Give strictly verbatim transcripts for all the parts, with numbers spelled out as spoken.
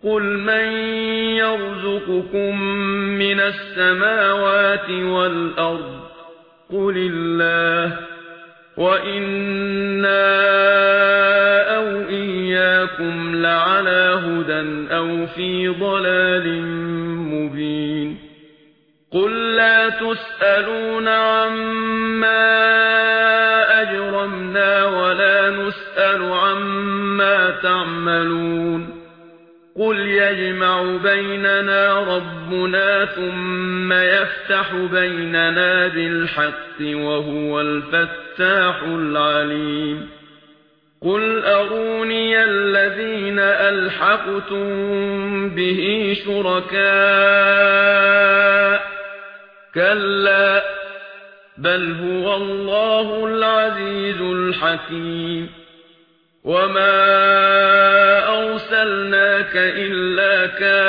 قل من يرزقكم من السماوات والأرض قل الله وإنا أو إياكم لعلى هدى أو في ضلال مبين قل لا تسألون عما أجرمنا ولا نسأل عما تعملون قل يجمع بيننا ربنا ثم يفتح بيننا بالحق وهو الفتاح العليم قل أروني الذين ألحقتم به شركاء كلا بل هو الله العزيز الحكيم وما أرسلناك إلا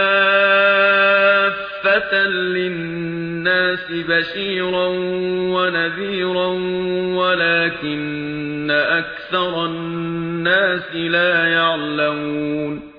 كافة للناس بشيرا ونذيرا ولكن أكثر الناس لا يعلمون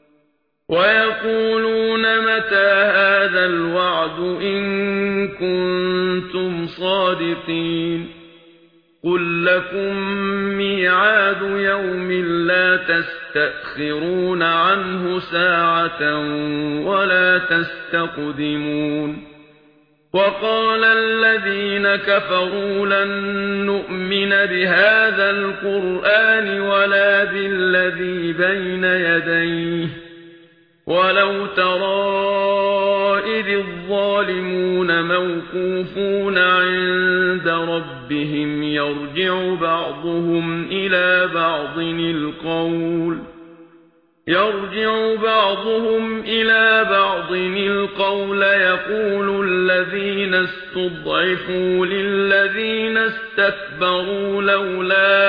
ويقولون متى هذا الوعد إن كنتم صادقين قل لكم ميعاد يوم لا تستأخرون عنه ساعة ولا تستقدمون وقال الذين كفروا لن نؤمن بهذا القرآن ولا بالذي بين يديه ولو ترى إذ الظالمون موقوفون عند ربهم يرجع بعضهم إلى بعض القول يرجع بعضهم إلى بعض القول يقول الذين استضعفوا للذين استكبروا لولا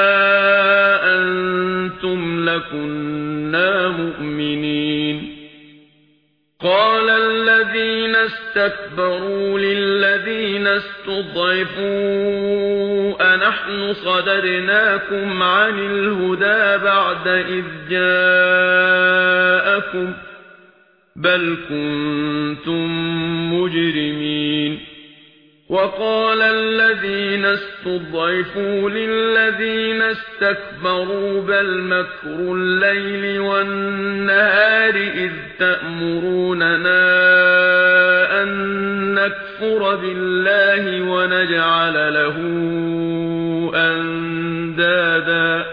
أنتم لكنا مؤمنين قال الذين استكبروا للذين استضعفوا أنحن صددناكم عن الهدى بعد إذ جاءكم بل كنتم مجرمين وقال الذين استضعفوا للذين استكبروا بل مكر الليل والنهار إذ تأمروننا أن نكفر بالله ونجعل له أندادا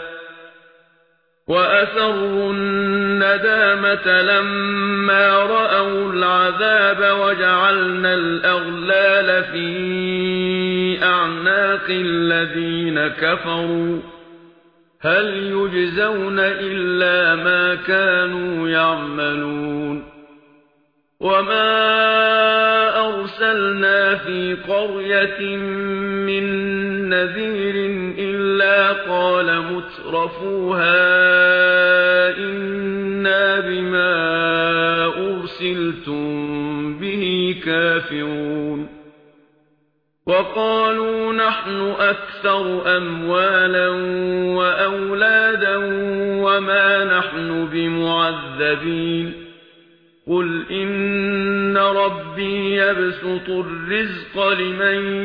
وأسروا الندامة لما رأوا العذاب وجعلنا الأغلال في أعناق الذين كفروا هل يجزون إلا ما كانوا يعملون وما أرسلنا في قرية من نذير إلا قال مترفوها إنا بما أرسلتم به كافرون وقالوا نحن أكثر أموالا وأولادا وما نحن بمعذبين قل إن ربي يبسط الرزق لمن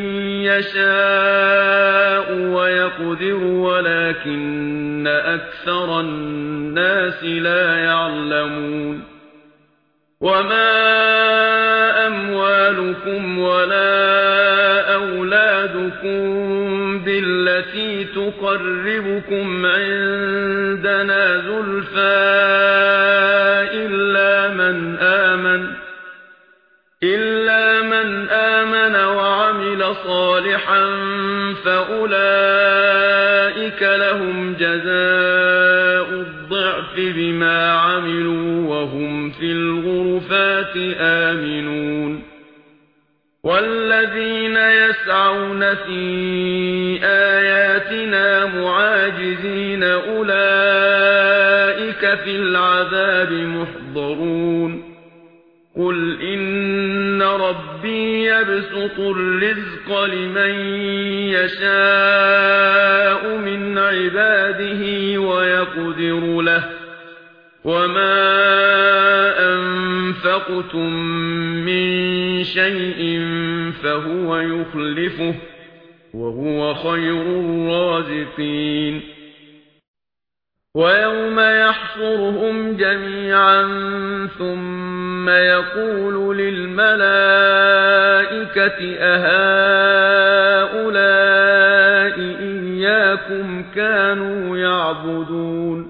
يشاء ويقدر ولكن أكثر الناس لا يعلمون وما أموالكم ولا أولادكم بالتي تقربكم عندنا زلفى إلا من آمن إلا من آمن وعمل صالحا فأولئك لهم جزاء الضعف بما عملوا وهم في الغرفات آمنون والذين يسعون في آياتنا معاجزين أولئك في العذاب محضرون قل إن ربي يبسط الرزق لمن يشاء من عباده ويقدر له وما أنفقتم من شيء فهو يخلفه وهو خير الرازقين ويوم يحشرهم جميعا ثم يقول للملائكة أهؤلاء إياكم كانوا يعبدون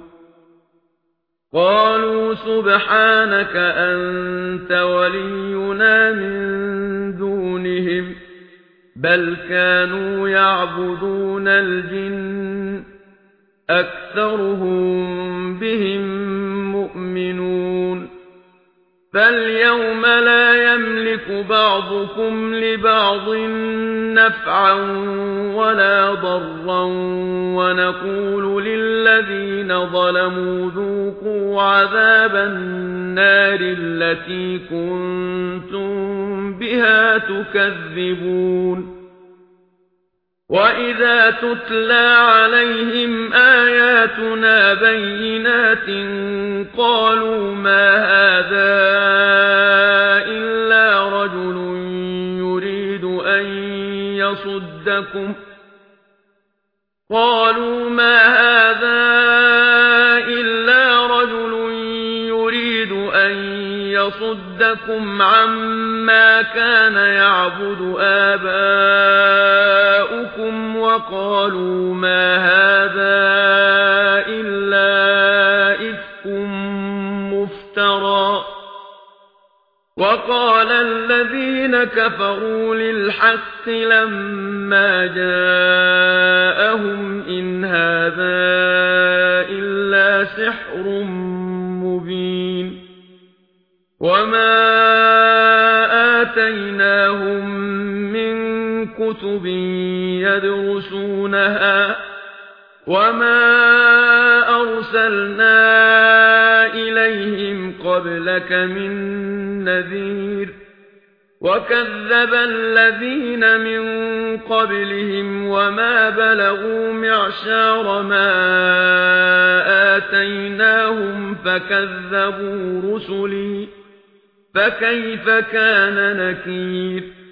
قالوا سبحانك أنت ولينا من دونهم بل كانوا يعبدون الجن أكثرهم بهم مؤمنون فاليوم لا يملك بعضكم لبعض نفعا ولا ضرا ونقول للذين ظلموا ذوقوا عذاب النار التي كنتم بها تكذبون وَإِذَا تُتْلَى عَلَيْهِمْ آيَاتُنَا بَيِّنَاتٍ قَالُوا مَا هَذَا إِلَّا رَجُلٌ يُرِيدُ أَن يَصُدَّكُمْ قَالُوا مَا هَذَا إِلَّا رَجُلٌ يُرِيدُ أَن يَصُدَّكُمْ عَمَّا كَانَ يَعْبُدُ آبَاؤُكُمْ وَقَالُوا مَا هَذَا إِلَّا إِفْكٌ مُفْتَرًى وَقَالَ الَّذِينَ كَفَرُوا لِلْحَقِّ لَمَّا جَاءَهُمْ إِنْ هَذَا إِلَّا سِحْرٌ مُبِينٌ وَمَا آتَيْنَاهُمْ مِنْ كُتُبٍ يَدْرُسُونَهَا وَمَا أَرْسَلْنَا إِلَيْهِمْ قَبْلَكَ مِنْ نَذِيرٍ وَكَذَّبَ الَّذِينَ مِنْ قَبْلِهِمْ وَمَا بَلَغُوا مِعْشَارَ مَا آتَيْنَاهُمْ فَكَذَّبُوا رُسُلِي فَكَيْفَ كَانَ نَكِيرِ